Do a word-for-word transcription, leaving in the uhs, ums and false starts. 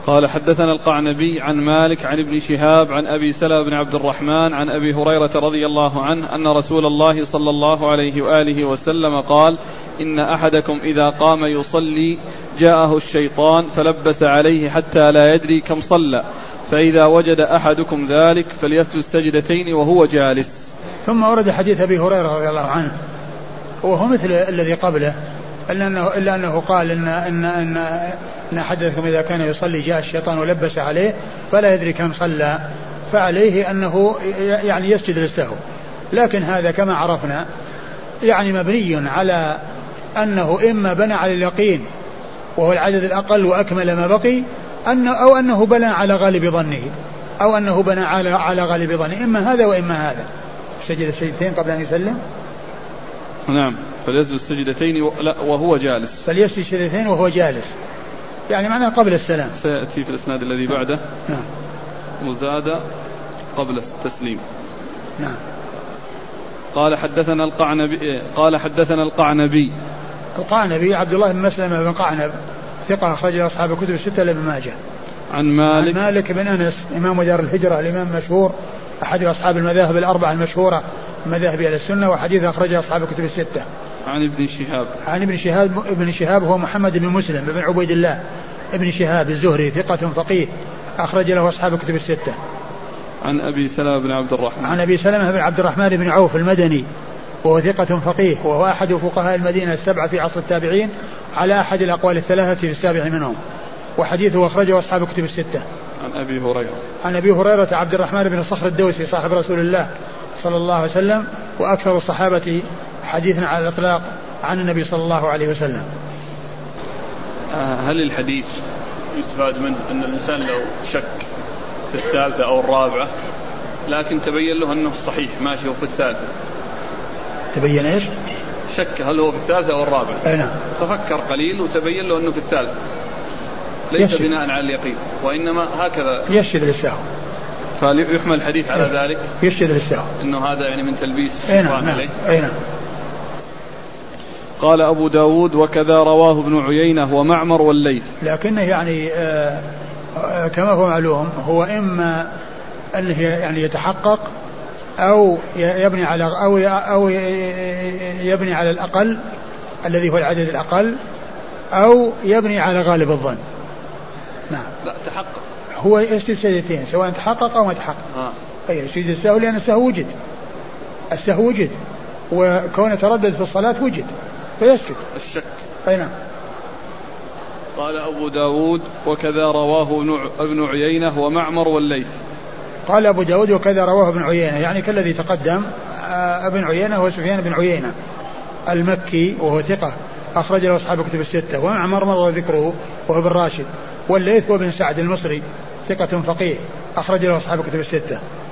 قال حدثنا القعنبي عن مالك عن ابن شهاب عن أبي سلمة بن عبد الرحمن عن أبي هريرة رضي الله عنه أن رسول الله صلى الله عليه وآله وسلم قال إن أحدكم إذا قام يصلي جاءه الشيطان فلبس عليه حتى لا يدري كم صلى، فإذا وجد أحدكم ذلك فليسجد سجدتين وهو جالس. ثم ورد حديث أبي هريرة رضي الله عنه وهو مثل الذي قبله، إلا أنه, إلا أنه قال إن, إن, إن, إن أحدكم إذا كان يصلي جاء الشيطان ولبس عليه فلا يدري كم صلى، فعليه أنه يعني يسجد للسهو. لكن هذا كما عرفنا يعني مبني على أنه إما بنى على اليقين وهو العدد الأقل وأكمل ما بقي، أنه أو أنه بنى على غالب ظنه أو أنه بنى على على غالب ظنه، إما هذا وإما هذا. سجد السجدتين قبل أن يسلم. نعم، فليسجد السجدتين وهو جالس. فليسجد السجدتين وهو جالس، يعني معناه قبل السلام. سيأتي في الإسناد الذي بعده. نعم. وزاد قبل التسليم. نعم. قال حدثنا القعنبي قال حدثنا القعنبي القعنبي عبد الله بن مسلمة بن قعنب ثقة أخرج له أصحاب الكتب الستة لابن ماجه. عن مالك عن مالك بن أنس إمام دار الهجرة الإمام المشهور أحد أصحاب المذاهب الأربعة المشهورة مذاهب أهل السنة، وحديث أخرجه أصحاب الكتب الستة. عن ابن شهاب عن ابن شهاب ابن شهاب هو محمد بن مسلم بن عبيد الله ابن شهاب الزهري ثقة فقيه أخرج له أصحاب الكتب الستة. عن أبي سلمة بن عبد الرحمن عن أبي سلمة بن عبد الرحمن بن عوف المدني وهو ثقة فقيه وهو أحد فقهاء المدينة السبعة في عصر التابعين على أحد الأقوال الثلاثة في السابع منهم، وحديثه أخرجه أصحاب الكتب الستة. عن أبي هريرة عن أبي هريرة عبد الرحمن بن الصخر الدوسي صاحب رسول الله صلى الله عليه وسلم وأكثر الصحابة حديثا على الإطلاق عن النبي صلى الله عليه وسلم. هل الحديث يستفاد منه أن الإنسان لو شك في الثالثة أو الرابعة لكن تبين له أنه صحيح ماشي هو في الثالثة، تبين إيش؟ شك هل هو في الثالثة أو الرابعة. أي نعم. تفكر قليل وتبين له أنه في الثالثة، ليس يشد. بناء على اليقين وإنما هكذا يشد للسهو، فيحمل الحديث على أي. ذلك يشد للسهو أنه هذا يعني من تلبيس الشيطان نعم. عليه. أي نعم. قال أبو داود وكذا رواه ابن عيينة ومعمر والليث. لكنه يعني آه آه كما هو معلوم هو إما أنه يعني يتحقق أو يبني على أو أو يبني على الأقل الذي هو العدد الأقل أو يبني على غالب الظن. نعم. لا تحقق، هو يسجد سجدتين سواء تحقق أو ما تحقق. آه. أي يسجد السهو لأن السهو وجد، السهو وجد وكونه تردد في الصلاة وجد فيسجد الشك. أي نعم. قال أبو داود وكذا رواه ابن عيينة ومعمر والليث. قال أبو داود وكذا رواه ابن عيينة يعني كالذي تقدم. ابن عيينة هو سفيان بن عيينة المكي وهو ثقة أخرج له أصحاب الكتب الستة. ومعمر مر ذكره وهو بن راشد. والليث هو بن سعد المصري ثقة فقيه أخرج له أصحاب الكتب الستة.